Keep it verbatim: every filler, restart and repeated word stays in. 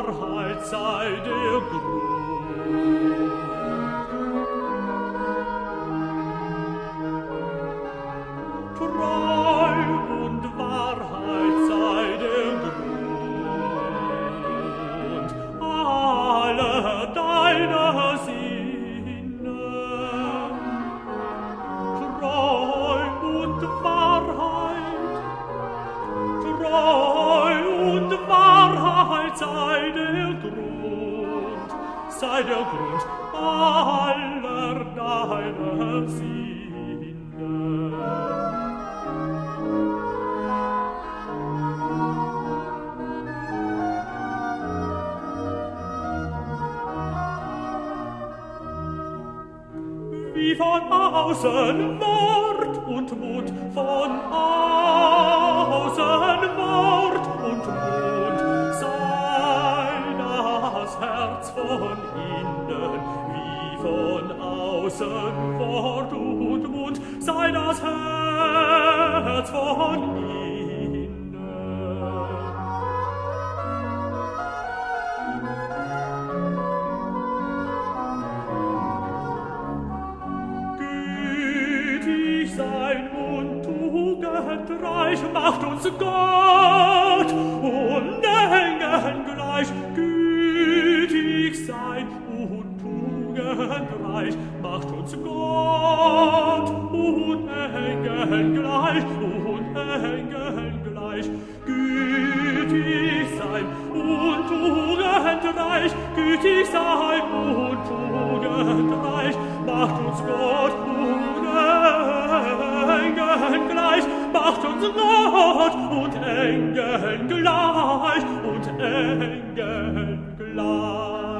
Wahrheit sei der Grund. Treu und Wahrheit sei der Grund aller deiner Sinne. Treu und Wahrheit, Treu und Wahrheit sei der Grund, sei der Grund aller deiner Sinne. Wie von außen Wort und Mund, von außen Wort und Mund, sei das Herz von innen. Wie von außen Wort und Mund, sei das Herz von innen. Sein und tugendreich macht uns Gott und Engeln gleich. Gütig sein und tugendreich macht uns Gott und Engeln gleich, und Engeln gleich. Gütig sein und tugendreich, gütig sein und tugendreich macht uns Gott und Engeln gleich, macht uns Gott und Engeln gleich, und Engeln gleich.